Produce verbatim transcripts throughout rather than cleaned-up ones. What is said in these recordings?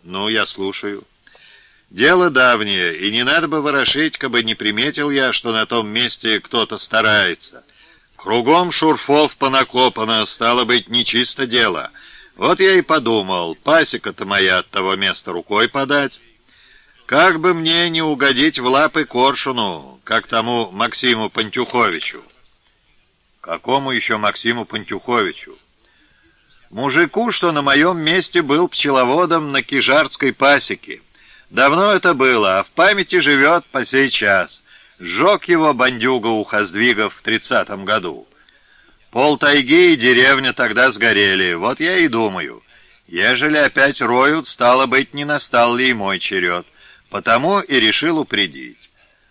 Ну, я слушаю. Дело давнее, и не надо бы ворошить, кабы не приметил я, что на том месте кто-то старается. Кругом шурфов понакопано, стало быть, нечисто дело. Вот я и подумал, пасека-то моя от того места рукой подать. Как бы мне не угодить в лапы коршуну, как тому Максиму Пантюховичу. Какому еще Максиму Пантюховичу? Мужику, что на моем месте был пчеловодом на Кижардской пасеке. Давно это было, а в памяти живет по сей час. Сжег его бандюга у Хоздвигов в тридцатом году. Пол тайги и деревня тогда сгорели. Вот я и думаю, ежели опять роют, стало быть, не настал ли и мой черед. Потому и решил упредить.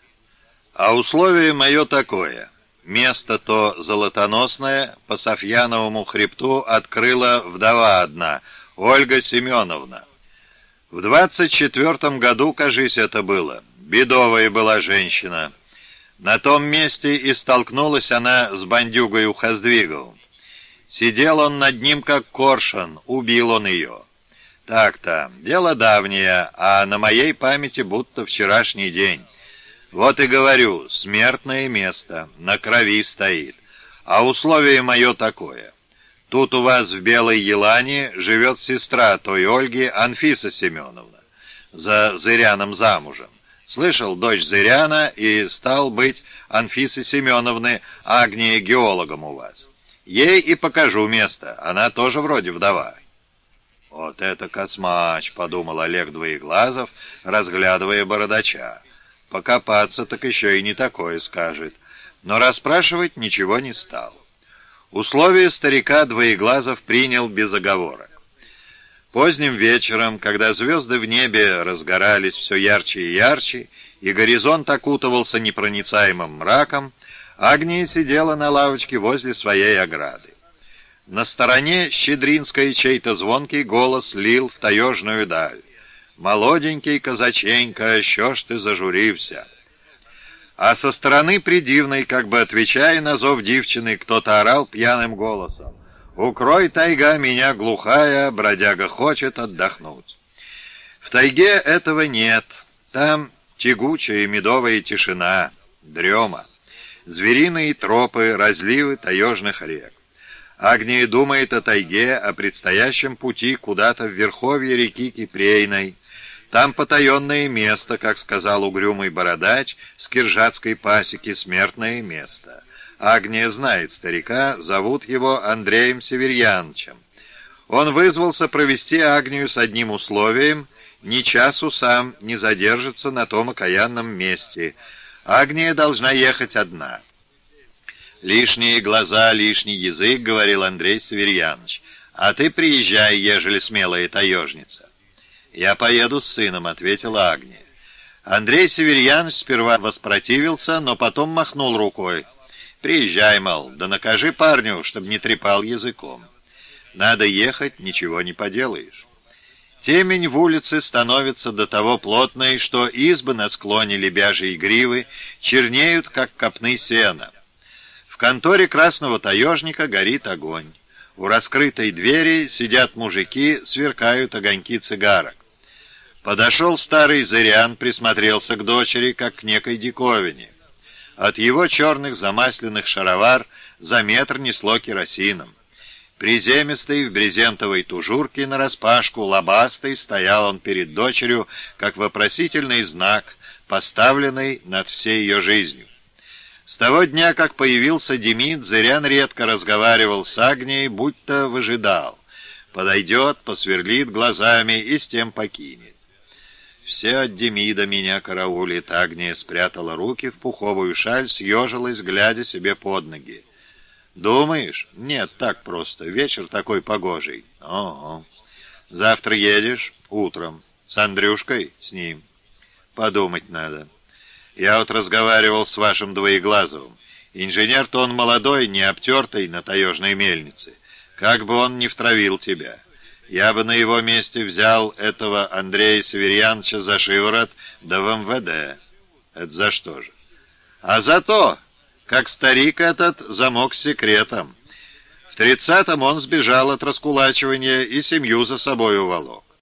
А условие мое такое. Место то золотоносное по Софьяновому хребту открыла вдова одна, Ольга Семеновна. В двадцать четвертом году, кажись, это было. Бедовая была женщина. На том месте и столкнулась она с бандюгой у Хоздвиговым. Сидел он над ним, как коршун, убил он ее. Так-то, дело давнее, а на моей памяти будто вчерашний день. Вот и говорю, смертное место, на крови стоит. А условие мое такое. Тут у вас в Белой Елане живет сестра той Ольги, Анфиса Семеновна, за Зыряном замужем. Слышал, дочь Зыряна, и стал быть Анфисы Семеновны Агния геологом у вас. Ей и покажу место, она тоже вроде вдова. Вот это космач, подумал Олег Двоеглазов, разглядывая бородача. Покопаться так еще и не такое скажет. Но расспрашивать ничего не стал. Условия старика Двоеглазов принял без оговорок. Поздним вечером, когда звезды в небе разгорались все ярче и ярче, и горизонт окутывался непроницаемым мраком, Агния сидела на лавочке возле своей ограды. На стороне Щедринской чей-то звонкий голос лил в таежную даль. «Молоденький казаченька, що ж ты зажурився?» А со стороны придивной, как бы отвечая на зов девчины, кто-то орал пьяным голосом: «Укрой, тайга, меня глухая, бродяга хочет отдохнуть». В тайге этого нет. Там тягучая медовая тишина, дрема, звериные тропы, разливы таежных рек. Агния думает о тайге, о предстоящем пути куда-то в верховье реки Кипрейной. Там потаенное место, как сказал угрюмый бородач, с Киржатской пасеки, смертное место. Агния знает старика, зовут его Андреем Северьяновичем. Он вызвался провести Агнию с одним условием: ни часу сам не задержится на том окаянном месте. Агния должна ехать одна. «Лишние глаза, лишний язык», — говорил Андрей Северьянович. «А ты приезжай, ежели смелая таежница». «Я поеду с сыном», — ответила Агния. Андрей Северьянович сперва воспротивился, но потом махнул рукой. «Приезжай, мол, да накажи парню, чтоб не трепал языком. Надо ехать, ничего не поделаешь». Темень в улице становится до того плотной, что избы на склоне Лебяжьей гривы чернеют, как копны сена. В конторе красного таежника горит огонь. У раскрытой двери сидят мужики, сверкают огоньки цигарок. Подошел старый Зырян, присмотрелся к дочери, как к некой диковине. От его черных замасленных шаровар за метр несло керосином. Приземистый, в брезентовой тужурке нараспашку, лобастый, стоял он перед дочерью, как вопросительный знак, поставленный над всей ее жизнью. С того дня, как появился Демид, Зырян редко разговаривал с Агнией, будто выжидал. Подойдет, посверлит глазами и с тем покинет. «Все от Демида меня караулит», — Агния спрятала руки в пуховую шаль, съежилась, глядя себе под ноги. «Думаешь? Нет, так просто. Вечер такой погожий». «Ого. Завтра едешь? Утром. С Андрюшкой? С ним. Подумать надо. Я вот разговаривал с вашим Двоеглазовым. Инженер-то он молодой, не обтертый на таежной мельнице. Как бы он не втравил тебя. Я бы на его месте взял этого Андрея Северьяновича за шиворот, да в эм вэ дэ. Это за что же? А за то, как старик этот замок с секретом. В тридцатом он сбежал от раскулачивания и семью за собой уволок.